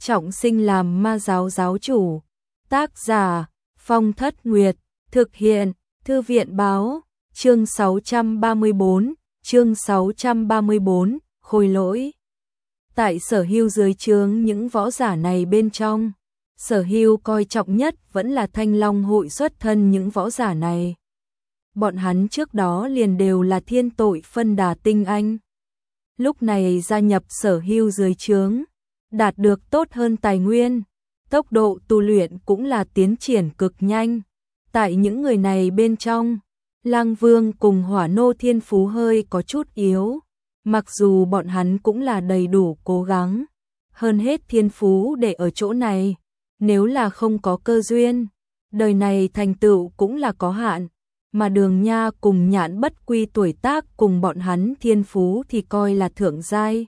trọng sinh làm ma giáo giáo chủ. Tác giả Phong Thất Nguyệt, thực hiện Thư viện báo, chương 634, khôi lỗi. Tại Sở Hưu dưới trướng những võ giả này bên trong, Sở Hưu coi trọng nhất vẫn là Thanh Long hội xuất thân những võ giả này. Bọn hắn trước đó liền đều là thiên tội phân đà tinh anh. Lúc này gia nhập Sở Hưu dưới trướng, đạt được tốt hơn tài nguyên, tốc độ tu luyện cũng là tiến triển cực nhanh. Tại những người này bên trong, Lang Vương cùng Hỏa Nô thiên phú hơi có chút yếu, mặc dù bọn hắn cũng là đầy đủ cố gắng. Hơn hết thiên phú để ở chỗ này, nếu là không có cơ duyên, đời này thành tựu cũng là có hạn. Mà Đường Nha cùng Nhãn Bất Quy tuổi tác cùng bọn hắn thiên phú thì coi là thượng giai.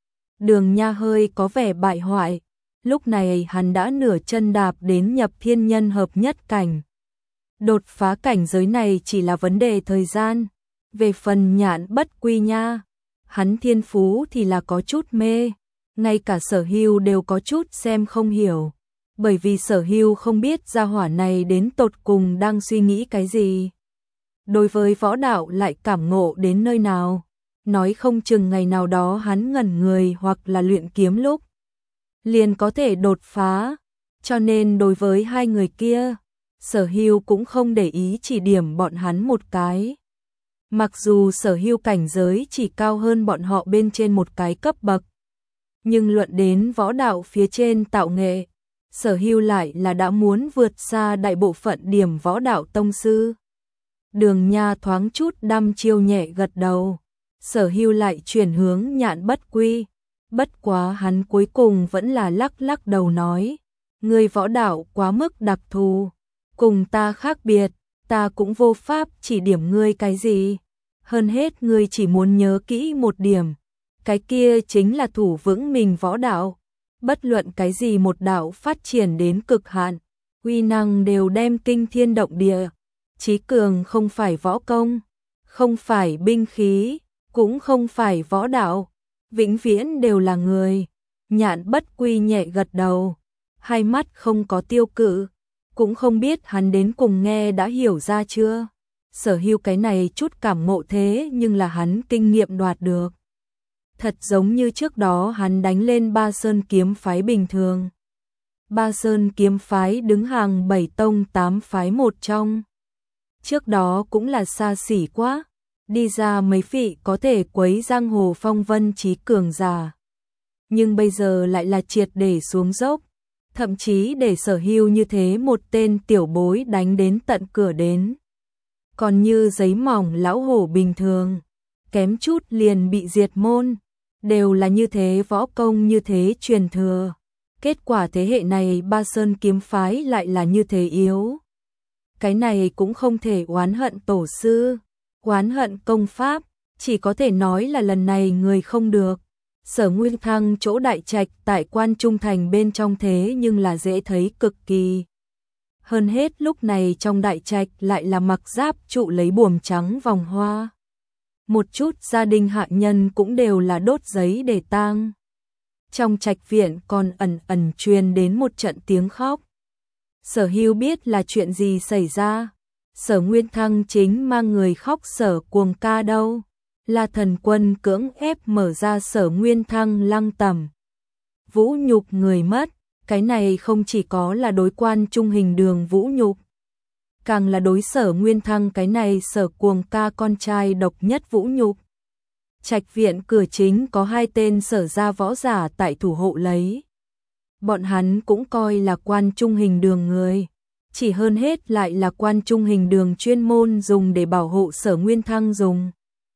Đường Nha hơi có vẻ bại hoại, lúc này hắn đã nửa chân đạp đến nhập thiên nhân hợp nhất cảnh. Đột phá cảnh giới này chỉ là vấn đề thời gian. Về phần Nhãn Bất Quy nha, hắn thiên phú thì là có chút mê, ngay cả Sở Hưu đều có chút xem không hiểu, bởi vì Sở Hưu không biết gia hỏa này đến tột cùng đang suy nghĩ cái gì. Đối với võ đạo lại cảm ngộ đến nơi nào, nói không chừng ngày nào đó hắn ngẩn người hoặc là luyện kiếm lúc liền có thể đột phá, cho nên đối với hai người kia, Sở Hưu cũng không để ý chỉ điểm bọn hắn một cái. Mặc dù Sở Hưu cảnh giới chỉ cao hơn bọn họ bên trên một cái cấp bậc, nhưng luận đến võ đạo phía trên tạo nghệ, Sở Hưu lại là đã muốn vượt xa đại bộ phận điểm võ đạo tông sư. Đường Nha thoáng chút đăm chiêu nhẹ gật đầu, Sở Hưu lại chuyển hướng Nhãn Bất Quy, bất quá hắn cuối cùng vẫn là lắc lắc đầu nói, ngươi võ đạo quá mức đặc thù, cùng ta khác biệt, ta cũng vô pháp chỉ điểm ngươi cái gì, hơn hết ngươi chỉ muốn nhớ kỹ một điểm, cái kia chính là thủ vững mình võ đạo, bất luận cái gì một đạo phát triển đến cực hạn, uy năng đều đem kinh thiên động địa. Chí cường không phải võ công, không phải binh khí, cũng không phải võ đạo, vĩnh viễn đều là người. Nhãn Bất Quy nhẹ gật đầu, hai mắt không có tiêu cự, cũng không biết hắn đến cùng nghe đã hiểu ra chưa. Sở Hưu cái này chút cảm ngộ thế nhưng là hắn kinh nghiệm đoạt được. Thật giống như trước đó hắn đánh lên Ba Sơn kiếm phái bình thường. Ba Sơn kiếm phái đứng hàng 7 tông 8 phái một trong. Trước đó cũng là xa xỉ quá, đi ra mấy vị có thể quấy giang hồ phong vân chí cường giả. Nhưng bây giờ lại là triệt để xuống dốc, thậm chí để Sở Hưu như thế một tên tiểu bối đánh đến tận cửa đến. Còn như giấy mỏng lão hổ bình thường, kém chút liền bị diệt môn, đều là như thế võ công như thế truyền thừa. Kết quả thế hệ này Ba Sơn kiếm phái lại là như thế yếu. Cái này cũng không thể oán hận tổ sư, oán hận công pháp, chỉ có thể nói là lần này người không được. Sở Nguyên Thăng chỗ đại trạch tại Quan Trung Thành bên trong thế nhưng là dễ thấy cực kỳ. Hơn hết lúc này trong đại trạch lại là mặc giáp trụ lấy buồm trắng vòng hoa. Một chút gia đình hạ nhân cũng đều là đốt giấy để tang. Trong trạch viện còn ẩn ẩn truyền đến một trận tiếng khóc. Sở Hưu biết là chuyện gì xảy ra. Sở Nguyên Thăng chính mang người khóc Sở Cuồng ca đâu. Là thần quân cưỡng ép mở ra Sở Nguyên Thăng lăng tẩm. Vũ nhục người mất, cái này không chỉ có là đối Quan Trung Hình Đường vũ nhục, càng là đối Sở Nguyên Thăng cái này Sở Cuồng ca con trai độc nhất vũ nhục. Trạch viện cửa chính có hai tên Sở gia võ giả tại thủ hộ lấy. Bọn hắn cũng coi là Quan Trung Hình Đường người, chỉ hơn hết lại là Quan Trung Hình Đường chuyên môn dùng để bảo hộ Sở Nguyên Thăng dùng.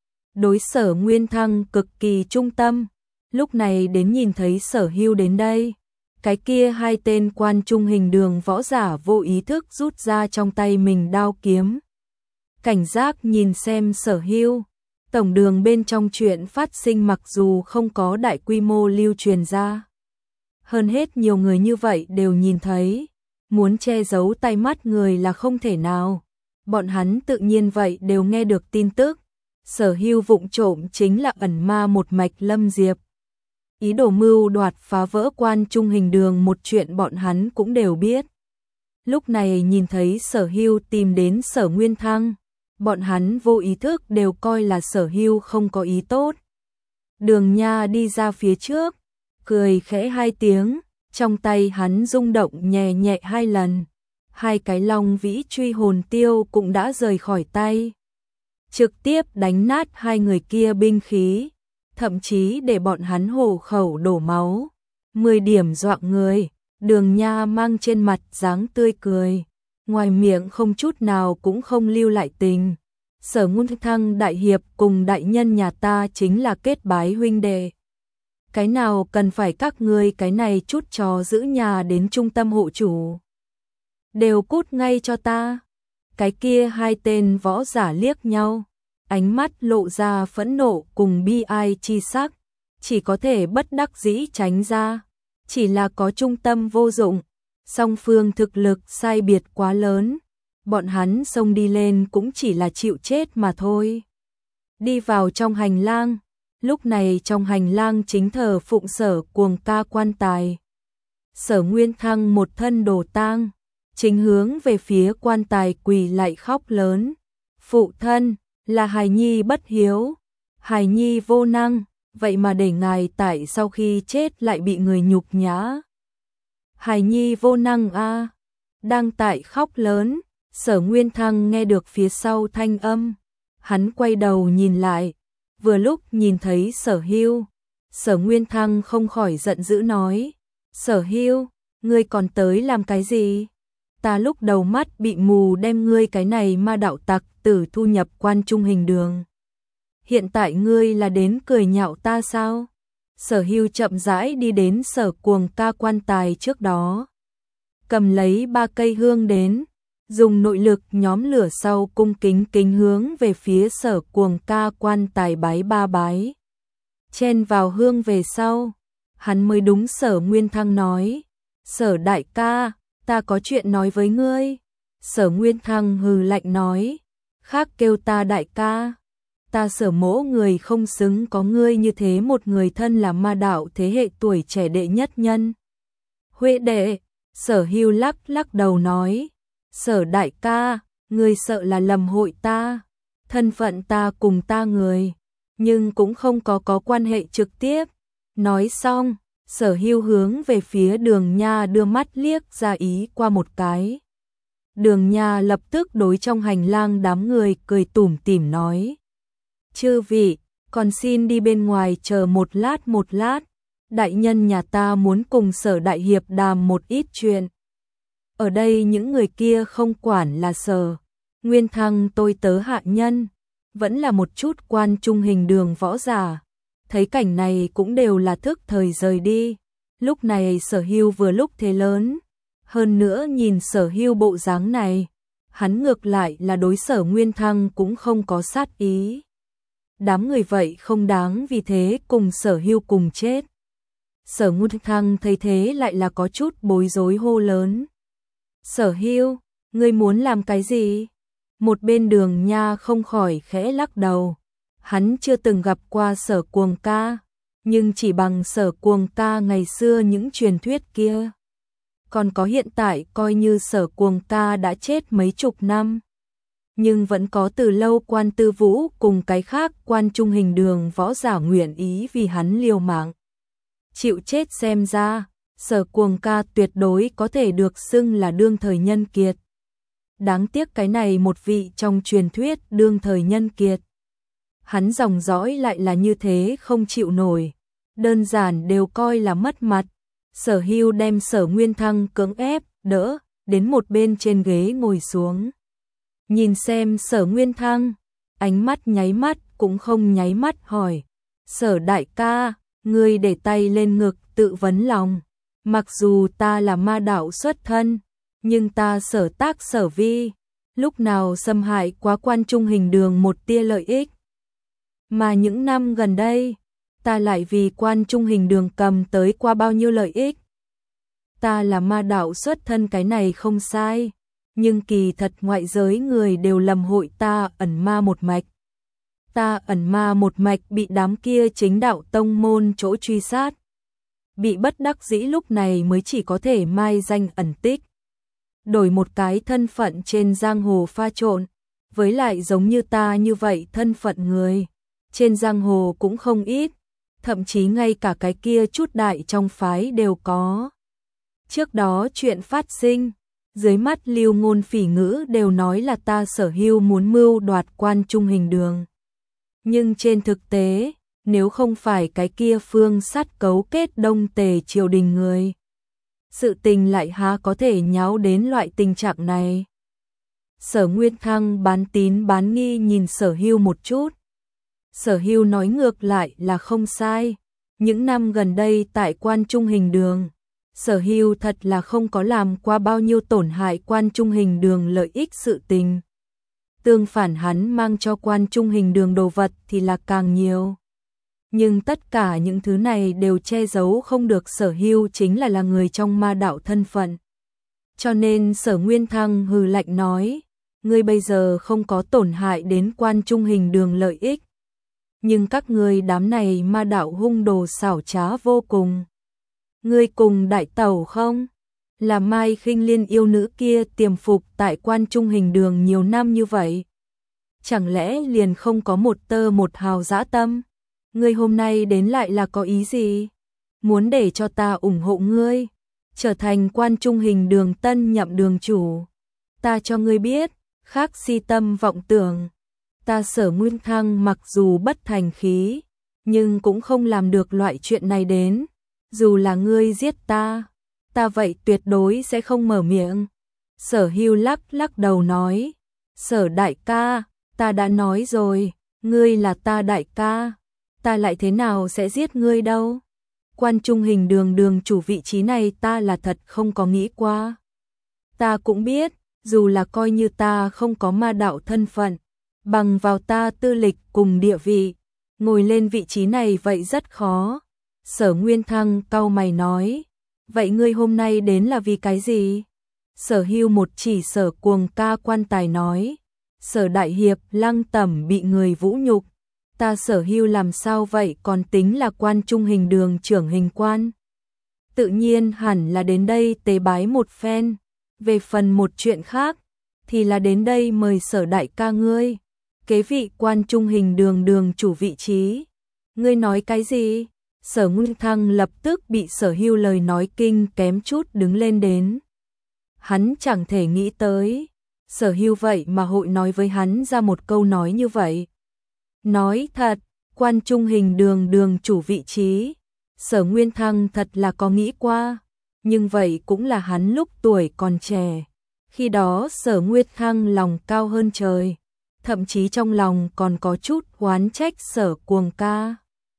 Đối Sở Nguyên Thăng cực kỳ trung tâm, lúc này đến nhìn thấy Sở Hưu đến đây, cái kia hai tên Quan Trung Hình Đường võ giả vô ý thức rút ra trong tay mình đao kiếm. Cảnh giác nhìn xem Sở Hưu, tổng đường bên trong chuyện phát sinh mặc dù không có đại quy mô lưu truyền ra. Hơn hết nhiều người như vậy đều nhìn thấy, muốn che giấu tay mắt người là không thể nào. Bọn hắn tự nhiên vậy đều nghe được tin tức. Sở Hưu vụng trộm chính là ẩn ma một mạch Lâm Diệp. ý đồ mưu đoạt phá vỡ Quan Trung Hình Đường một chuyện bọn hắn cũng đều biết. Lúc này nhìn thấy Sở Hưu tìm đến Sở Nguyên Thăng, bọn hắn vô ý thức đều coi là Sở Hưu không có ý tốt. Đường Nha đi ra phía trước, cười khẽ hai tiếng, trong tay hắn rung động nhẹ nhẹ hai lần. Hai cái long vĩ truy hồn tiêu cũng đã rời khỏi tay. Trực tiếp đánh nát hai người kia binh khí, thậm chí để bọn hắn hổ khẩu đổ máu. 10 điểm dọa người, Đường Nha mang trên mặt dáng tươi cười, ngoài miệng không chút nào cũng không lưu lại tình. Sở Nguyên Thăng đại hiệp cùng đại nhân nhà ta chính là kết bái huynh đệ. Cái nào cần phải các ngươi cái này chút trò giữ nhà đến trung tâm hộ chủ. Đều cút ngay cho ta. Cái kia hai tên võ giả liếc nhau, ánh mắt lộ ra phẫn nộ cùng bi ai chi sắc, chỉ có thể bất đắc dĩ tránh ra. Chỉ là có trung tâm vô dụng, song phương thực lực sai biệt quá lớn, bọn hắn xông đi lên cũng chỉ là chịu chết mà thôi. Đi vào trong hành lang, lúc này trong hành lang chính thờ phụng Sở Cuồng Ca quan tài. Sở Nguyên Thăng một thân đồ tang, chính hướng về phía quan tài quỳ lại khóc lớn. Phụ thân, là hài nhi bất hiếu, hài nhi vô năng, vậy mà để ngài tại sau khi chết lại bị người nhục nhã. Hài nhi vô năng a. Đang tại khóc lớn, Sở Nguyên Thăng nghe được phía sau thanh âm, hắn quay đầu nhìn lại, vừa lúc nhìn thấy Sở Hưu. Sở Nguyên Thăng không khỏi giận dữ nói: Sở Hưu, ngươi còn tới làm cái gì? Ta lúc đầu mắt bị mù đem ngươi cái này ma đạo tặc tử thu nhập Quan Trung Hình Đường. Hiện tại ngươi là đến cười nhạo ta sao? Sở Hưu chậm rãi đi đến Sở Cuồng Ca quan tài trước đó, cầm lấy 3 cây hương đến, dùng nội lực nhóm lửa sau cung kính kính hướng về phía Sở Cuồng Ca quan tài bái 3 bái. Chen vào hương về sau, hắn mới đúng Sở Nguyên Thăng nói: Sở đại ca, ta có chuyện nói với ngươi. Sở Nguyên Thăng hừ lạnh nói: khác kêu ta đại ca. Ta Sở mỗ người không xứng có ngươi như thế một người thân là ma đạo thế hệ tuổi trẻ đệ nhất nhân. Huệ đệ, Sở Hưu lắc lắc đầu nói: Sở đại ca, ngươi sợ là lầm hội ta. Thân phận ta cùng ta người, nhưng cũng không có quan hệ trực tiếp. Nói xong, Sở Hưu hướng về phía Đường Nha đưa mắt liếc ra ý qua một cái. Đường Nha lập tức đối trong hành lang đám người cười tủm tỉm nói: Chư vị, còn xin đi bên ngoài chờ một lát. Đại nhân nhà ta muốn cùng Sở đại hiệp đàm một ít chuyện. Ở đây những người kia không quản là Sở Nguyên Thăng tôi tớ hạ nhân, vẫn là một chút Quan Trung Hình Đường võ giả. Thấy cảnh này cũng đều là thức thời rời đi. Lúc này Sở Hưu vừa lúc thế lớn, hơn nữa nhìn Sở Hưu bộ dáng này, hắn ngược lại là đối Sở Nguyên Thăng cũng không có sát ý. Đám người vậy không đáng vì thế cùng Sở Hưu cùng chết. Sở Nguyên Thăng thấy thế lại là có chút bối rối hô lớn: Sở Hưu, ngươi muốn làm cái gì? Một bên Đường Nha không khỏi khẽ lắc đầu. Hắn chưa từng gặp qua Sở Cuồng Ca, nhưng chỉ bằng Sở Cuồng Ca ngày xưa những truyền thuyết kia, còn có hiện tại coi như Sở Cuồng Ca đã chết mấy chục năm, nhưng vẫn có từ lâu Quan Tư Vũ cùng cái khác Quan Trung Hình Đường võ giả nguyện ý vì hắn liều mạng chịu chết. Xem ra Sở Cuồng Ca tuyệt đối có thể được xưng là đương thời nhân kiệt. Đáng tiếc cái này một vị trong truyền thuyết đương thời nhân kiệt, hắn dòng dõi lại là như thế không chịu nổi, đơn giản đều coi là mất mặt. Sở Hưu đem Sở Nguyên Thăng cưỡng ép đỡ đến một bên trên ghế ngồi xuống, nhìn xem Sở Nguyên Thăng, ánh mắt nháy mắt cũng không nháy mắt hỏi: Sở đại ca, ngươi để tay lên ngực tự vấn lòng. Mặc dù ta là ma đạo xuất thân, nhưng ta sở tác sở vi, lúc nào xâm hại quá Quan Trung Hình Đường một tia lợi ích. Mà những năm gần đây, ta lại vì Quan Trung Hình Đường cầm tới qua bao nhiêu lợi ích. Ta là ma đạo xuất thân cái này không sai, nhưng kỳ thật ngoại giới người đều lầm hội ta ẩn ma một mạch. Ta ẩn ma một mạch bị đám kia chính đạo tông môn chỗ truy sát, bị bất đắc dĩ lúc này mới chỉ có thể mai danh ẩn tích. Đổi một cái thân phận trên giang hồ pha trộn, với lại giống như ta như vậy thân phận người, trên giang hồ cũng không ít, thậm chí ngay cả cái kia chút đại trong phái đều có. Trước đó chuyện phát sinh, dưới mắt Lưu Ngôn Phỉ Ngữ đều nói là ta Sở Hưu muốn mưu đoạt Quan Trung Hình Đường. Nhưng trên thực tế, nếu không phải cái kia phương sát cấu kết Đông Tề triều đình người, sự tình lại há có thể nháo đến loại tình trạng này. Sở Nguyên Thăng bán tín bán nghi nhìn Sở Hưu một chút. Sở Hưu nói ngược lại là không sai. Những năm gần đây tại Quan Trung Hình Đường, Sở Hưu thật là không có làm qua bao nhiêu tổn hại Quan Trung Hình Đường lợi ích sự tình. Tương phản hắn mang cho Quan Trung Hình Đường đồ vật thì là càng nhiều. Nhưng tất cả những thứ này đều che giấu không được Sở Hưu chính là người trong ma đạo thân phận. Cho nên Sở Nguyên Thăng hừ lạnh nói, ngươi bây giờ không có tổn hại đến Quan Trung Hình Đường lợi ích. Nhưng các ngươi đám này ma đạo hung đồ xảo trá vô cùng. Ngươi cùng đại tẩu không? Là Mai Khinh Liên yêu nữ kia tiềm phục tại Quan Trung Hình Đường nhiều năm như vậy. Chẳng lẽ liền không có một tơ một hào dã tâm? Ngươi hôm nay đến lại là có ý gì? Muốn để cho ta ủng hộ ngươi, trở thành Quan Trung Hình Đường tân nhậm đường chủ. Ta cho ngươi biết, khác si tâm vọng tưởng. Ta Sở Nguyên Thăng mặc dù bất thành khí, nhưng cũng không làm được loại chuyện này đến. Dù là ngươi giết ta vậy tuyệt đối sẽ không mở miệng. Sở Hưu lắc lắc đầu nói, Sở đại ca, ta đã nói rồi, ngươi là ta đại ca, ta lại thế nào sẽ giết ngươi đâu. Quan Trung Hình Đường đường chủ vị trí này ta là thật không có nghĩ qua. Ta cũng biết, dù là coi như ta không có ma đạo thân phận, bằng vào ta tư lịch cùng địa vị, ngồi lên vị trí này vậy rất khó. Sở Nguyên Thăng cau mày nói, vậy ngươi hôm nay đến là vì cái gì? Sở Hưu một chỉ Sở Cuồng ca quan tài nói, Sở đại hiệp Lăng Tẩm bị người vũ nhục, ta Sở Hưu làm sao vậy còn tính là Quan Trung Hình Đường trưởng hình quan. Tự nhiên hẳn là đến đây tế bái một phen, về phần một chuyện khác, thì là đến đây mời Sở đại ca ngươi, kế vị Quan Trung Hình Đường đường chủ vị trí. Ngươi nói cái gì? Sở Nguyên Thăng lập tức bị Sở Hưu lời nói kinh kém chút đứng lên đến. Hắn chẳng thể nghĩ tới, Sở Hưu vậy mà hội nói với hắn ra một câu nói như vậy. Nói thật, Quan Trung Hình Đường đường chủ vị trí, Sở Nguyên Thăng thật là có nghĩ qua, nhưng vậy cũng là hắn lúc tuổi còn trẻ. Khi đó Sở Nguyên Thăng lòng cao hơn trời, thậm chí trong lòng còn có chút oán trách Sở Cuồng ca.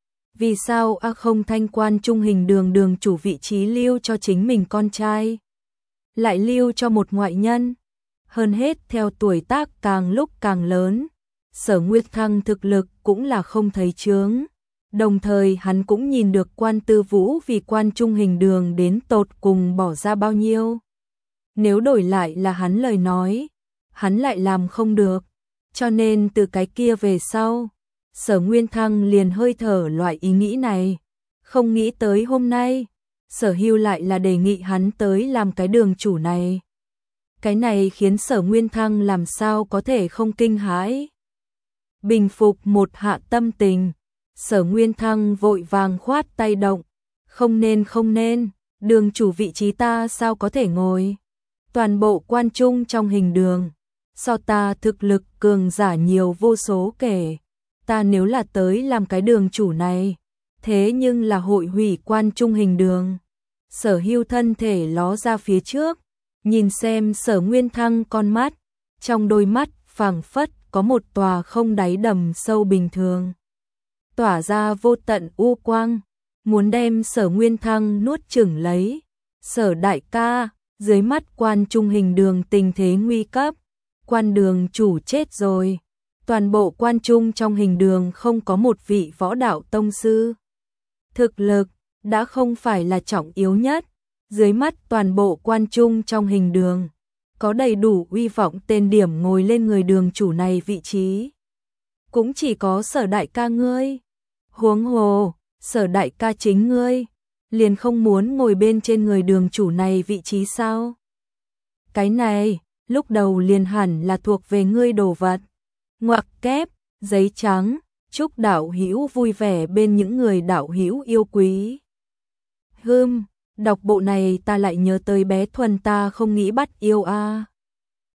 Vì sao không thanh Quan Trung Hình Đường đường chủ vị trí lưu cho chính mình con trai, lại lưu cho một ngoại nhân? Hơn hết theo tuổi tác càng lúc càng lớn, Sở Nguyên Thăng thực lực cũng là không thấy chướng. Đồng thời hắn cũng nhìn được Quan Tư Vũ vì Quan Trung Hình Đường đến tột cùng bỏ ra bao nhiêu. Nếu đổi lại là hắn lời nói, hắn lại làm không được. Cho nên từ cái kia về sau, Sở Nguyên Thăng liền hơi thở loại ý nghĩ này. Không nghĩ tới hôm nay, Sở Hưu lại là đề nghị hắn tới làm cái đường chủ này. Cái này khiến Sở Nguyên Thăng làm sao có thể không kinh hãi. Bình phục một hạ tâm tình, Sở Nguyên Thăng vội vàng khoát tay động. Không nên, đường chủ vị trí ta sao có thể ngồi. Toàn bộ Quan Trung trong Hình Đường, so ta thực lực cường giả nhiều vô số kể. Ta nếu là tới làm cái đường chủ này, thế nhưng là hội hủy Quan Trung Hình Đường. Sở Hưu thân thể ló ra phía trước, nhìn xem Sở Nguyên Thăng con mắt, trong đôi mắt phảng phất có một tòa không đáy đầm sâu bình thường, tỏa ra vô tận u quang, muốn đem Sở Nguyên Thăng nuốt chửng lấy. Sở đại ca, dưới mắt Quan Trung Hình Đường tình thế nguy cấp, Quan đường chủ chết rồi. Toàn bộ Quan Trung trong Hình Đường không có một vị võ đạo tông sư. Thực lực đã không phải là trọng yếu nhất, dưới mắt toàn bộ Quan Trung trong Hình Đường có đầy đủ uy vọng tên điểm ngồi lên người đường chủ này vị trí. Cũng chỉ có Sở đại ca ngươi. Huống hồ, Sở đại ca chính ngươi, liền không muốn ngồi bên trên người đường chủ này vị trí sao? Cái này, lúc đầu liền hẳn là thuộc về ngươi đồ vật. Ngoặc kép, giấy trắng, chúc đạo hữu vui vẻ bên những người đạo hữu yêu quý. Đọc bộ này ta lại nhớ tới bé Thuần ta không nghĩ bắt yêu a.